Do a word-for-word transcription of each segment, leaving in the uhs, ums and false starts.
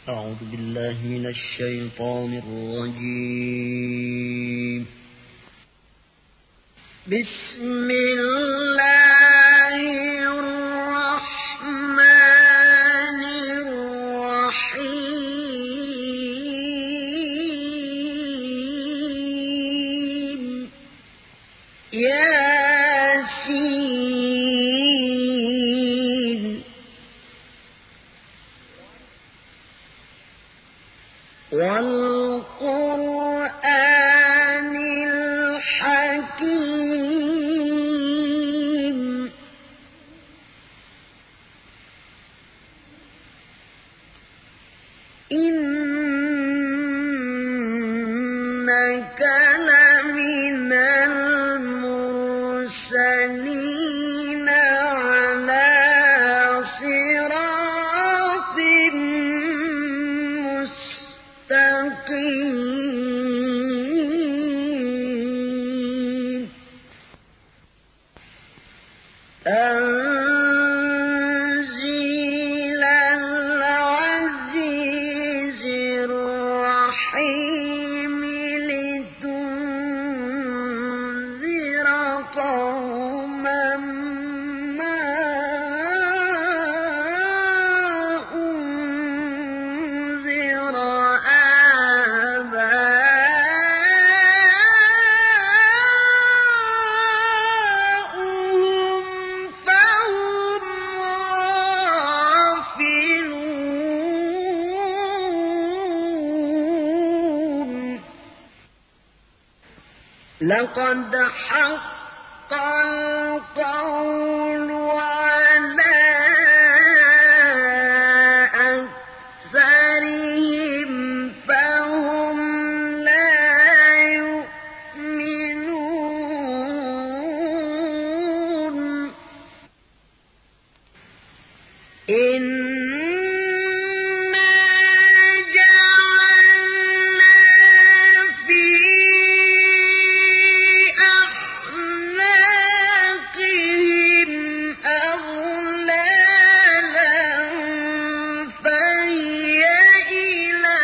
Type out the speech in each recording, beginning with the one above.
أعوذ بالله من الشيطان الرجيم. بسم الله الرحمن الرحيم. ياسين والقرآن الحكيم. إنك لمن المرسلين على صراط مستقيم. تنزيل العزيز الرحيم لتنذر قوما ما أنذر آباؤهم فهم غافلون. لقد حق القول على أكثرهم فهم لا يؤمنون. إنا جعلنا في أعناقهم أغلالا فهي إلى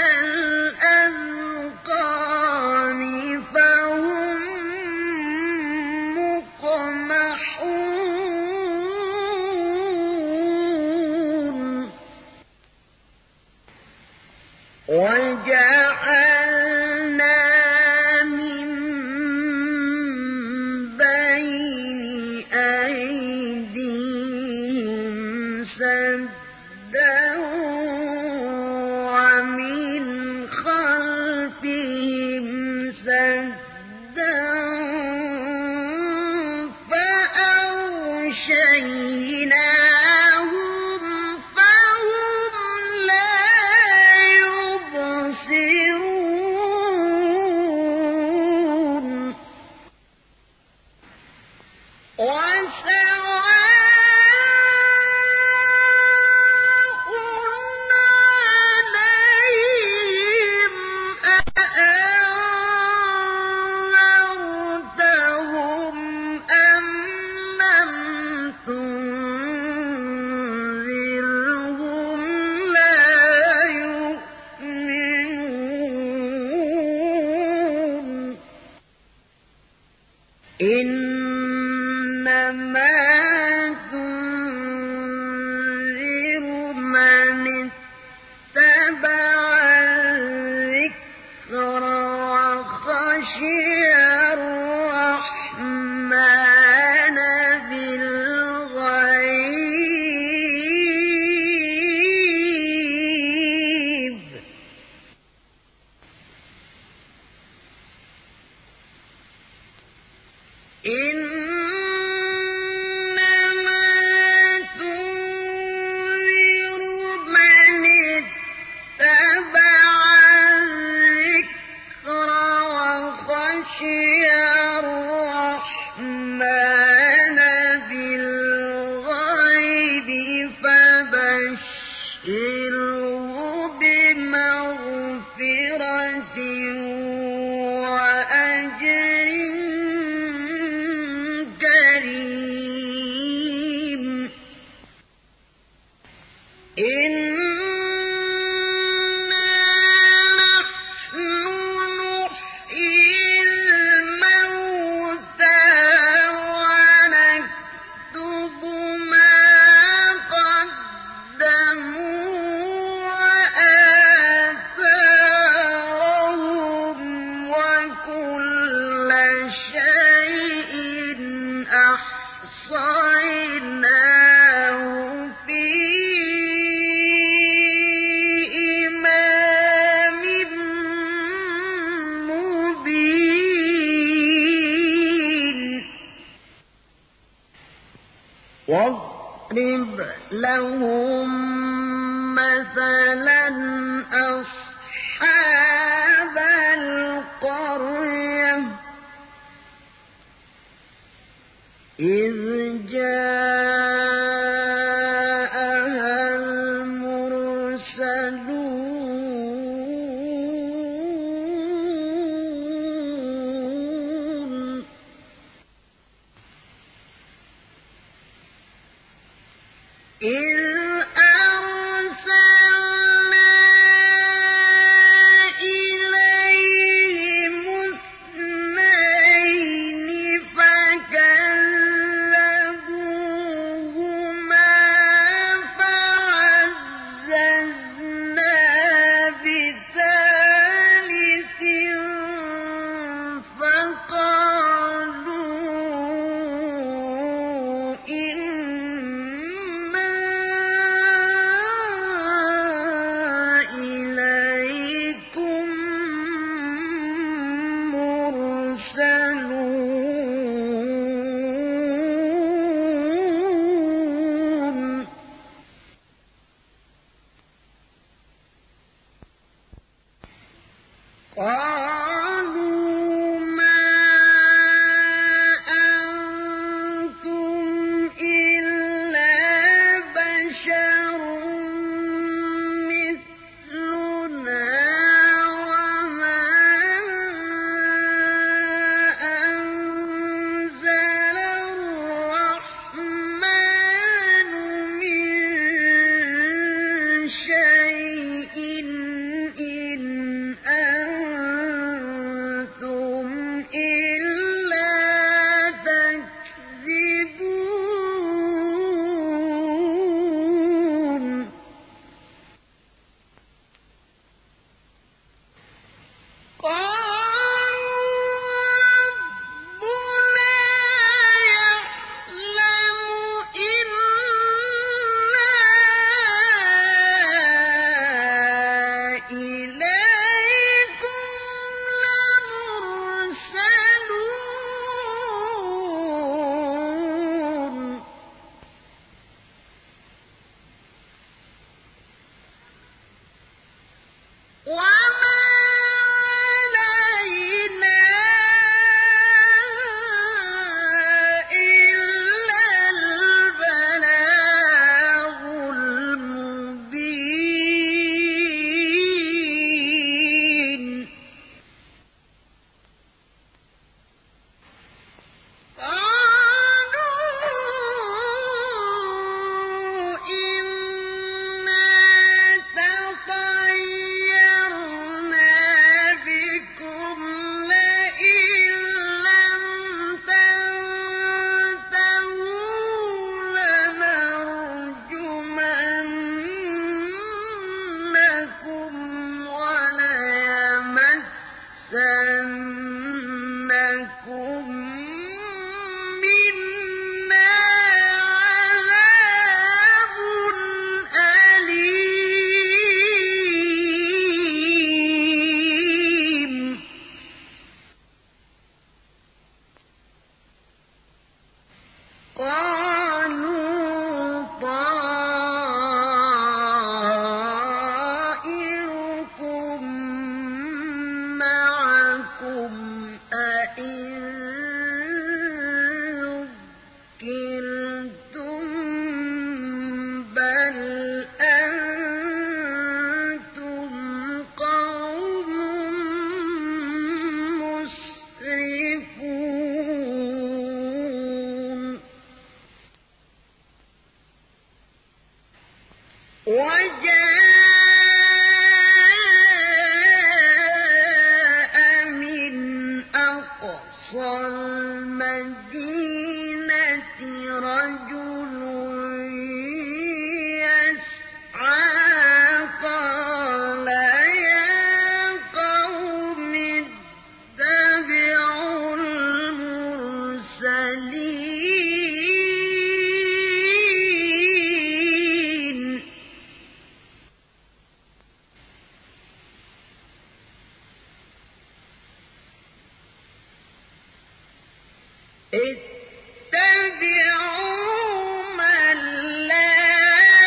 الأذقان فهم مقمحون. وجعلنا من بين أيديهم سدا ومن خلفهم سدا فأغشيناهم فهم لا يبصرون. وسواء لهم مثلا أصحاب القرية إذ جاءها المرسلون إذ قالوا ما أنتم إلا بشر مثلنا وما أنزل الرحمن من شيء إن أنتم إلا تكذبون قالوا ربنا يعلم إنا إليكم لمرسلون وما علينا إلا البلاغ المبين قالوا إنا تطيرنا بكم لئن لم تنتهوا لنرجمنكم وليمسنكم منا عذاب أليم قالوا طائركم معكم أئن ذكرتم بل أنتم قوم مسرفون وجاء من أقصى المدينة رجل يسعى قال يا قوم اتبعوا المرسلين اتبعوا من لا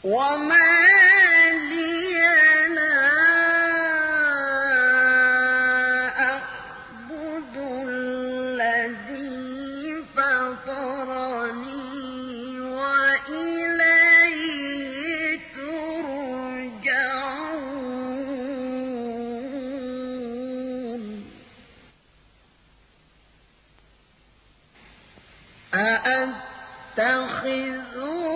وما لي لا أعبد الذي فطرني وإليه ترجعون أأتخذ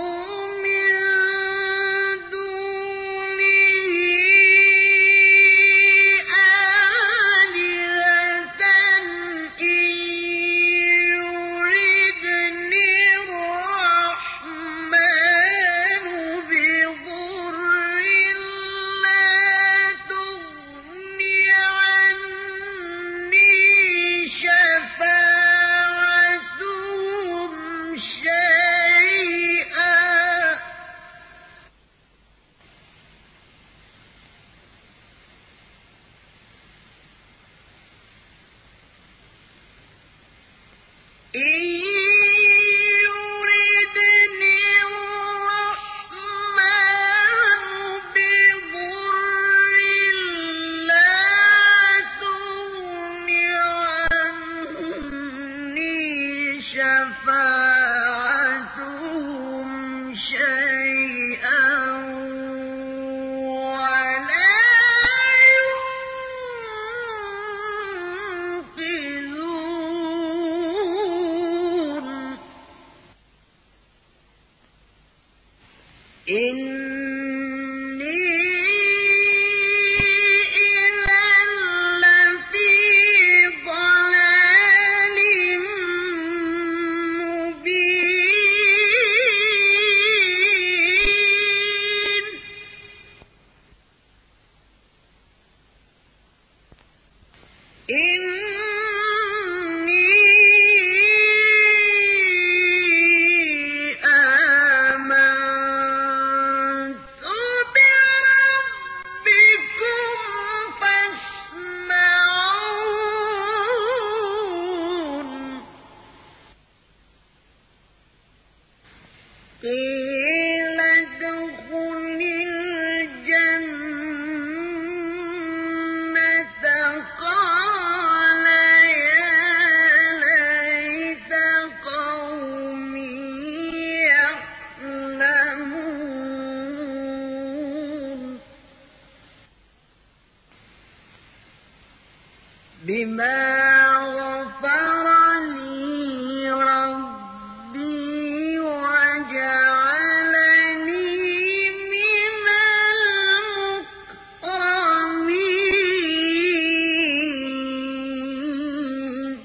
بما غفر لي ربي وجعلني من المكرمين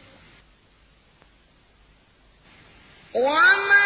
وما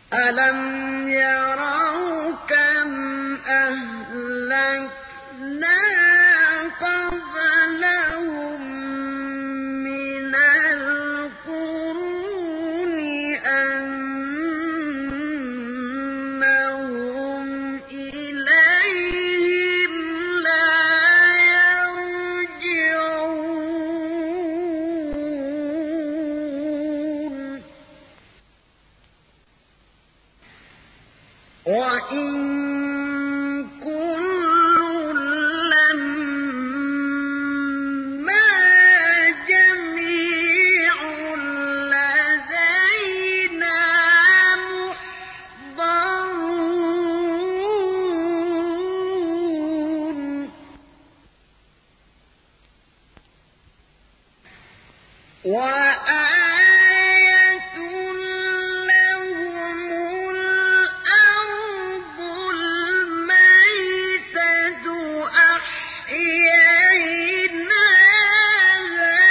ألم يروا كم أهلكنا قبلهم من القرون أنهم إليهم لا يرجعون وإن كل لما جميع لدينا محضرون وآية لهم الأرض الميتة أحييناها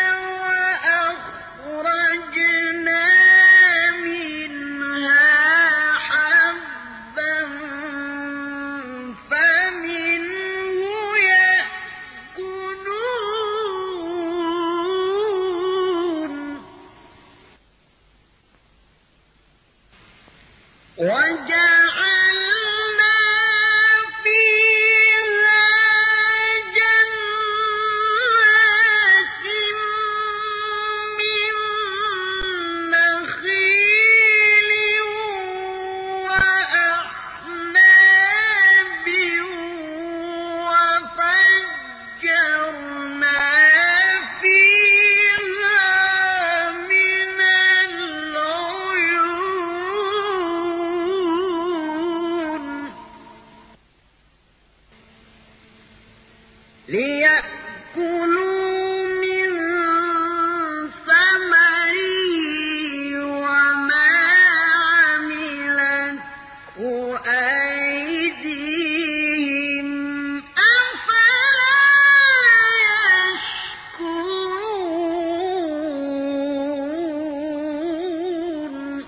وأخرجنا منها حبا فمنه يأكلون وجعلنا فيها جنات من نخيل وأعناب وفجرنا فيها من العيون ليأكلوا من ثمره وما عملته أيديهم أفلا يشكرون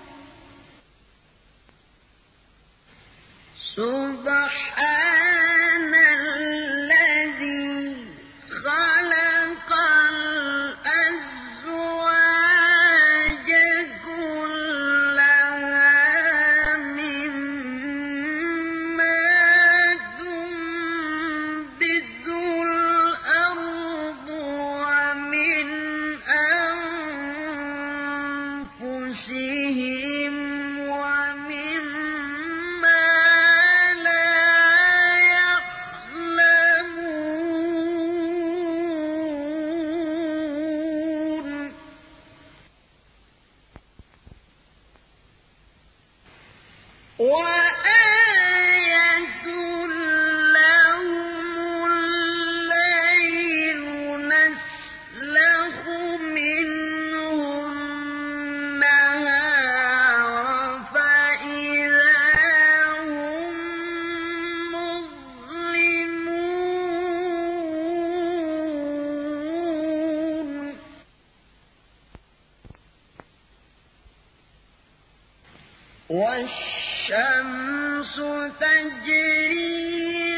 سبحان الذي خلق الأزواج كلها مما تنبت الأرض ومن أنفسهم ومما لا يعلمون وآية لهم الليل نسلخ منه النهار فإذا هم مظلمون والشمس تجري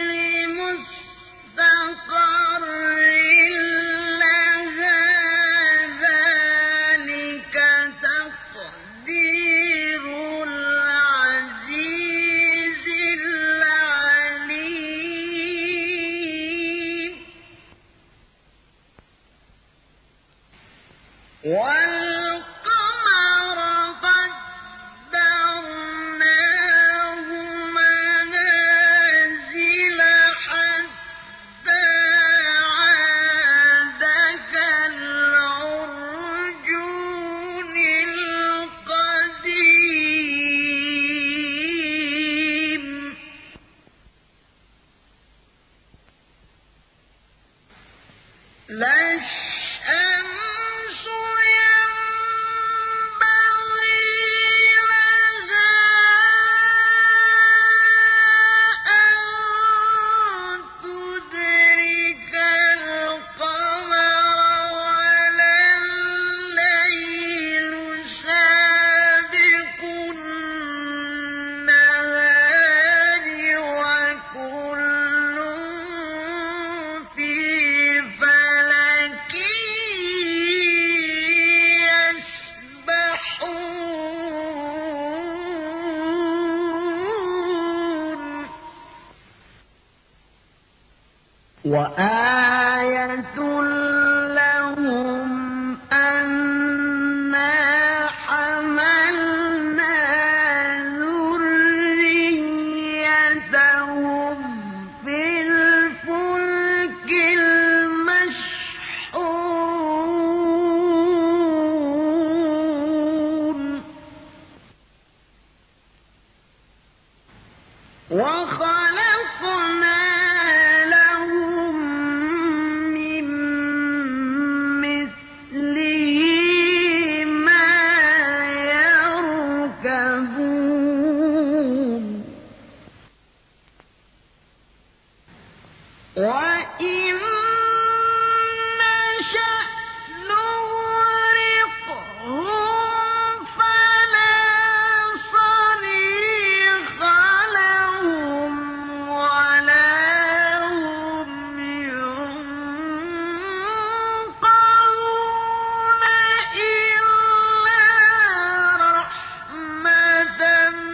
لمستقر لها ذلك تقدير العزيز العليم والقمر قدرناه منازل وآية لهم أنا حملنا ذريتهم في الفلك المشحون وخلقنا وإن نشأ نغرقهم فلا صريخ لهم ولا هم ينقذون إلا رحمة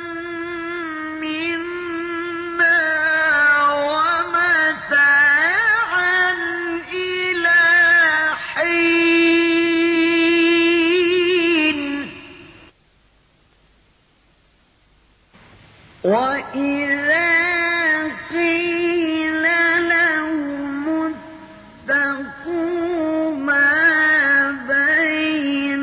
منا ومتاعا إلى حين وإذا قيل لهم اتقوا ما بين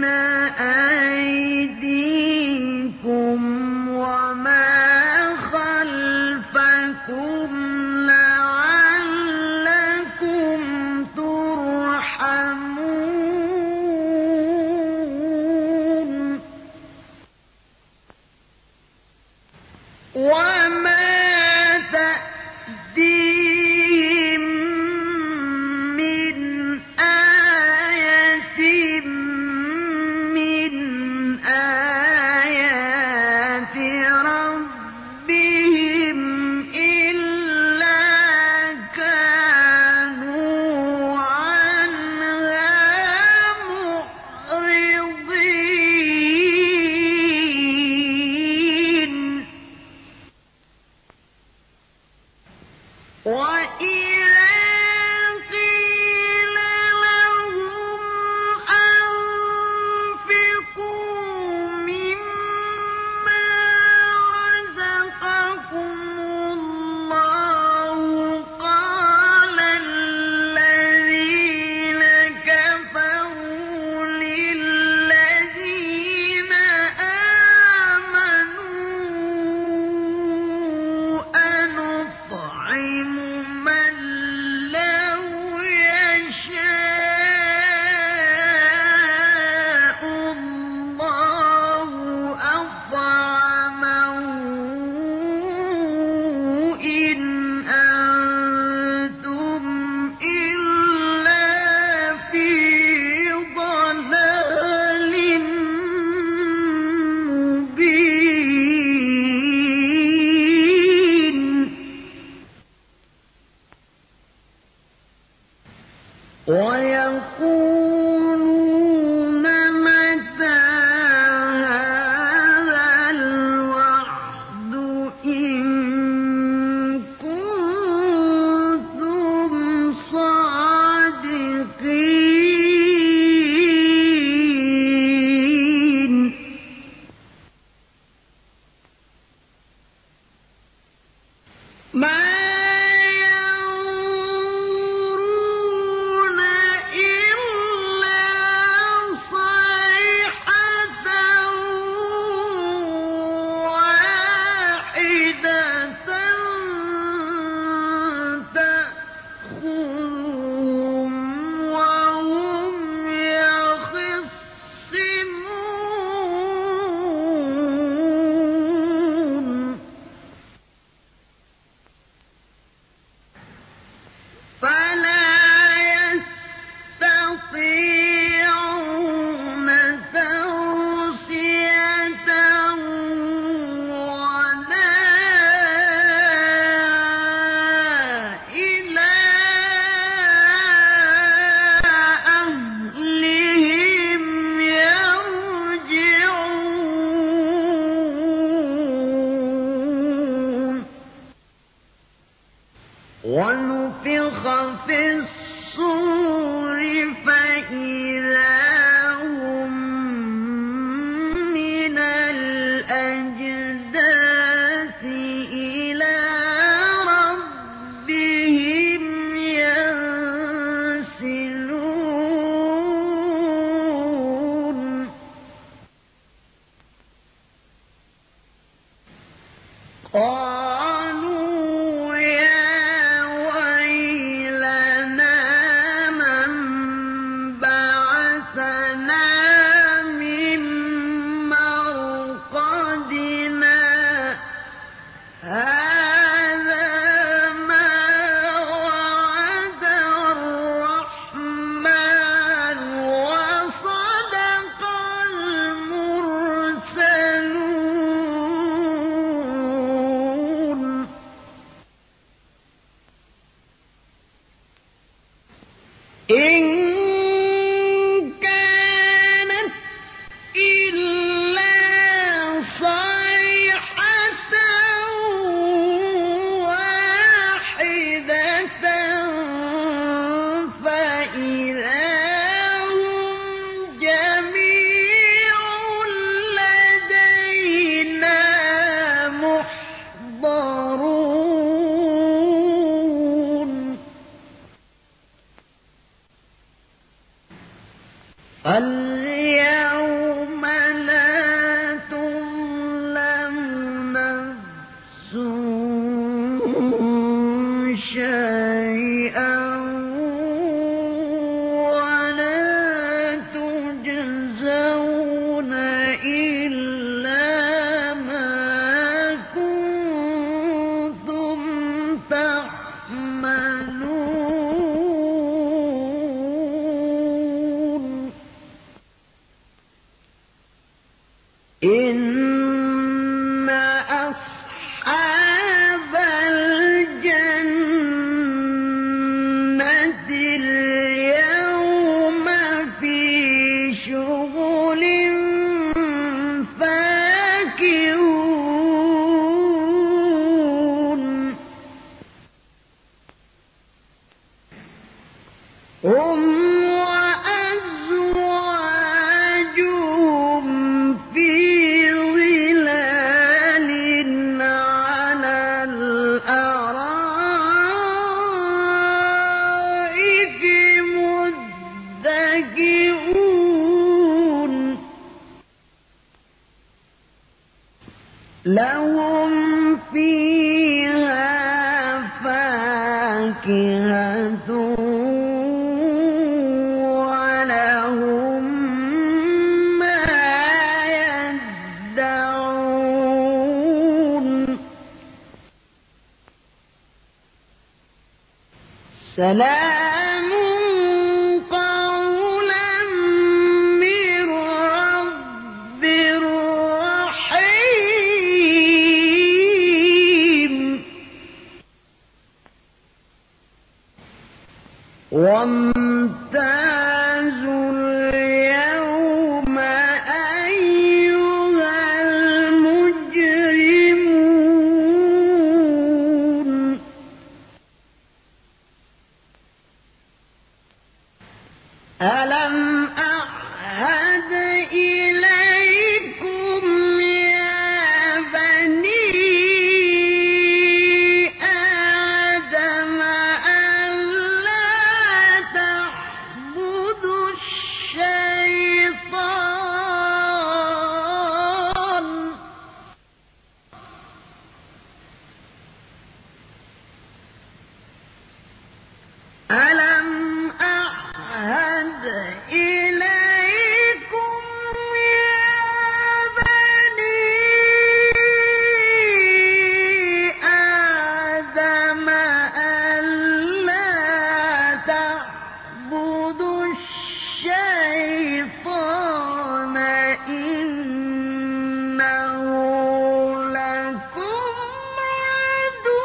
أيديكم وما خلفكم لعلكم ترحمون وما تأتيهم من آية من آيات ربهم إلا كانوا عنها معرضين وإذا قيل لهم أنفقوا مما رزقكم الله قال الذين كفروا للذين آمنوا أنطعم من لو يشاء الله أطعمه إن أنتم إلا في ضلال مبين ويقولون متى هذا الوعد إن كنتم صادقين ما ينظرون إلا صيحة واحدة تأخذهم وهم يخصمون فلا يستطيعون توصية ولا إلى أهلهم يرجعون ونفخ ونفخ في الصور فإذا هم من الأجداث إلى ربهم ينسلون قالوا يا ويلنا من بعثنا من مرقدنا هذا ما وعد الرحمن وصدق المرسلون إن كانت إلا صيحة واحدة فإذا هم جميع لدينا محضرون اليوم لا تظلم نفس شيئا ولا تجزون إلا ما كنتم تعملون إن أصحاب الجنة اليوم في شغل فاكهون هم وأزواجهم في ظلال على الأرائك متكئون لهم فيها فاكهة ولهم ما يدعون سلام قولا من رب رحيم وامتازوا اليوم أيها المجرمون ألم أعهد إليكم يا بني آدم ألا تعبدوا الشيطان ألم أعهد إليكم يا بني آدم ألا تعبدوا الشيطان إنه لكم عدو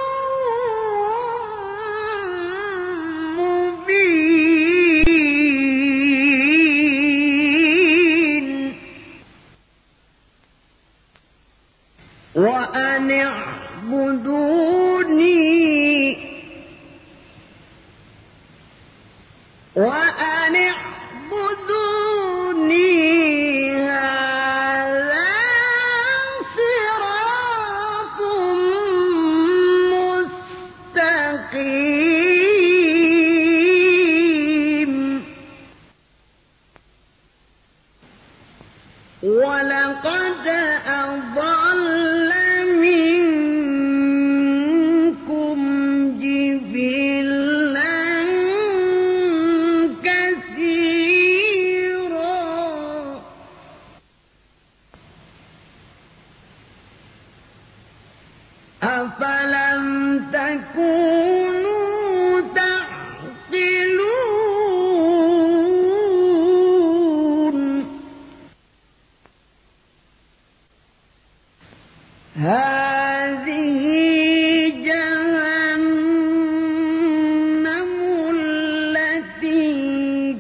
مبين وأن اعبدوني وأن اعبدوني هذا صراط مستقيم. ولقد أضل منكم جبلا كثيرا أفلم تكونوا تعقلون. هذه جهنم التي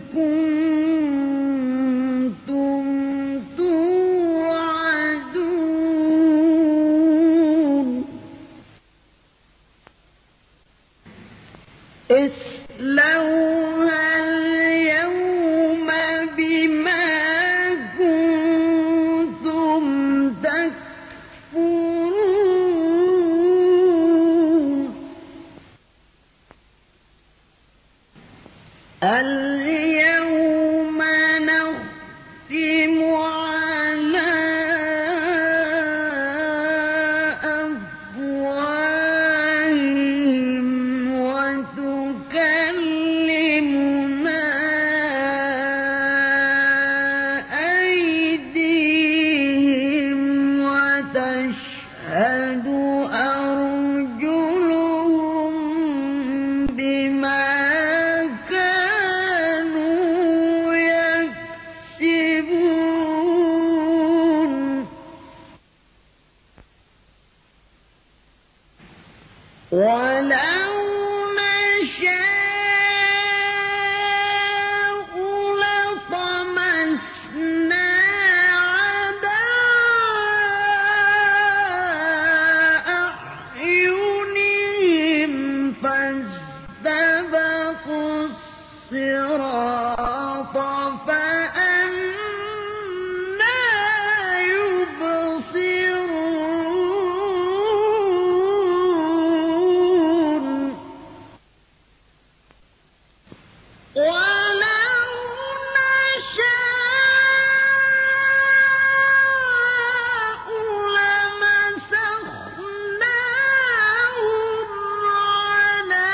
كنتم توعدون. اصلوها اليوم بما كنتم تكفرون. اليوم نختم على أفواههم وتكلمنا أيديهم وتشهد أرجلهم بما كانوا يكسبون. ولو نشاء لطمسنا على أعينهم فاستبقوا الصراط فأنى يبصرون. ولو نشاء لمسخناهم على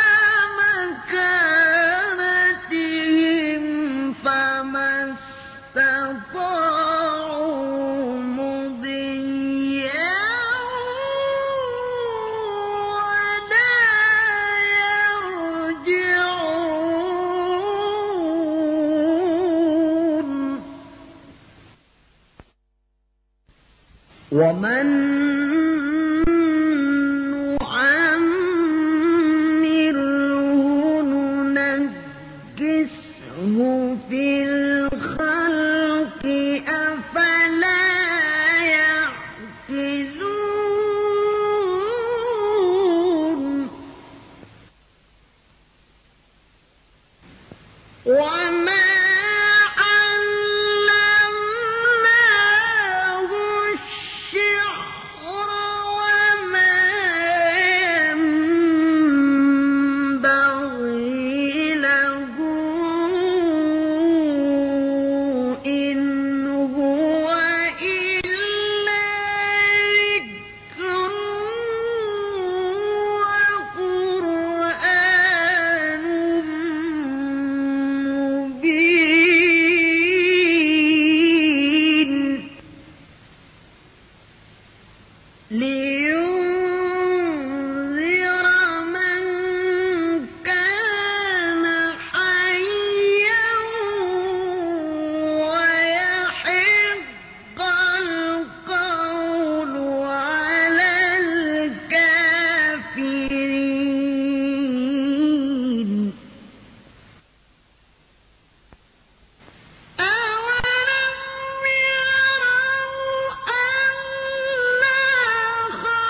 مكانتهم فما استطاعوا مضيا ولا يرجعون. ومن نعمره ننكسه في الخلق أفلا يعقلون. وما علمناه الشعر وما ينبغي له إن هو إلا ذكر وقرآن مبين. لينذر من كان حيا ويحق القول على الكافرين. أولم يروا أنا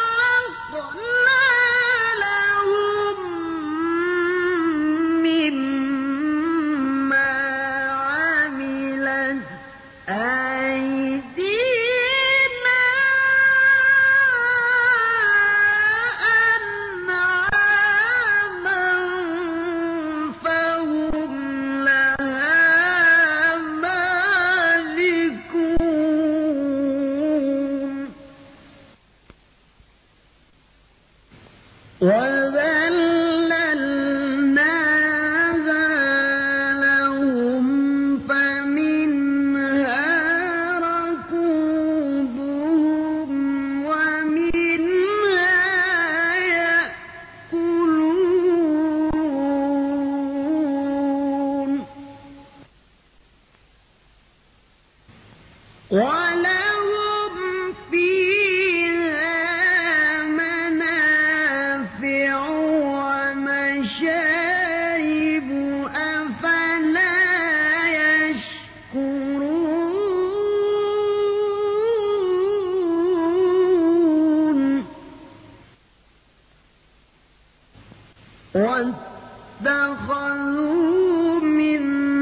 واتخذوا من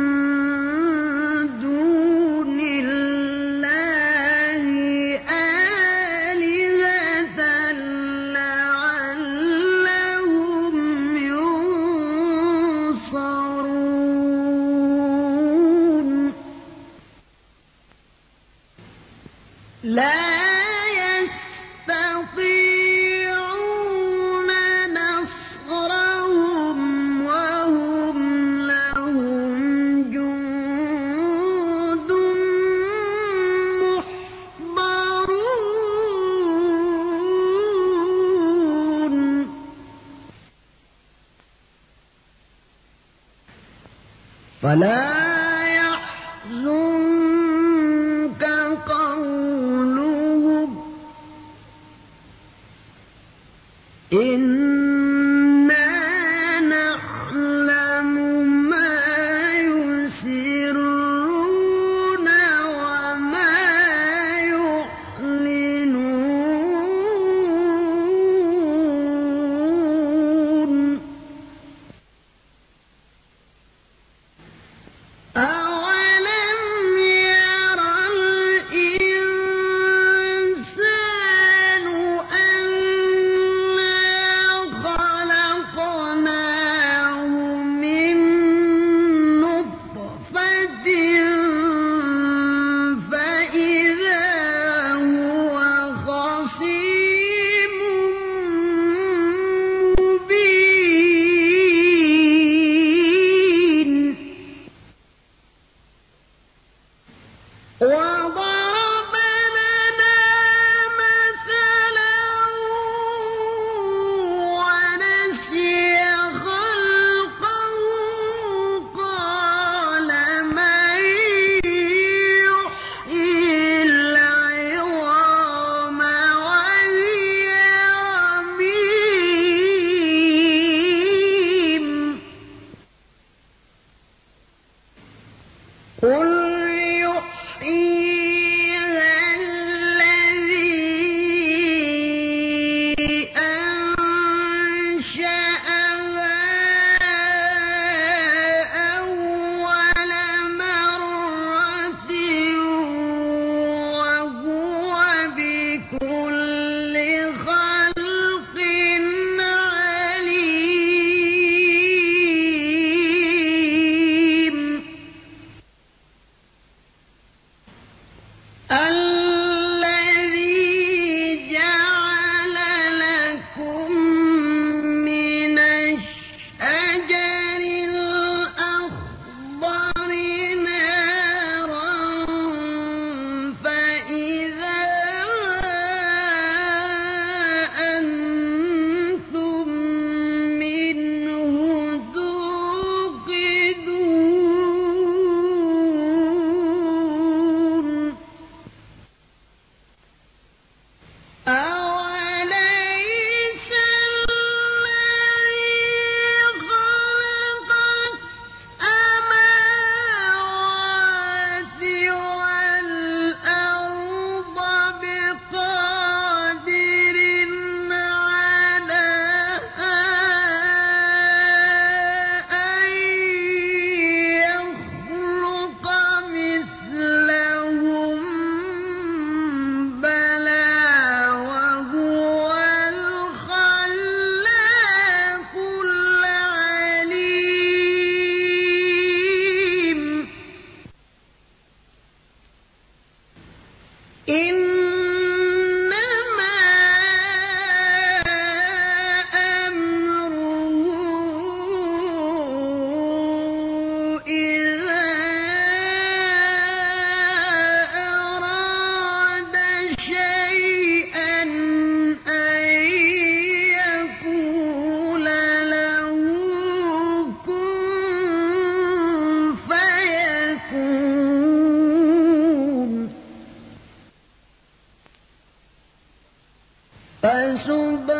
دون الله آلهة لعلهم ينصرون لا يستطيعون نصرهم وهم لهم جند محضرون فلا يحزنك قولهم إنا نعلم ما يسرون وما يعلنون أولم ير الإنسان أنا خلقناه من نطفة فإذا هو خصيم مبين وضرب لنا مثلا ونسي خلقه قال من يحيي العظام وهي رميم قل يحييها الذي أنشأها أول مرة وهو بكل خلق عليم الذي جعل لكم من الشجر الأخضر نارا فإذا أنتم منه توقدون أوليس الذي خلق السماوات والأرض بقادر على أن يخلق مثلهم بلى وهو الخلاق العليم إنما أمره إذا أراد شيئا أن يقول له كن فيكون فسبحان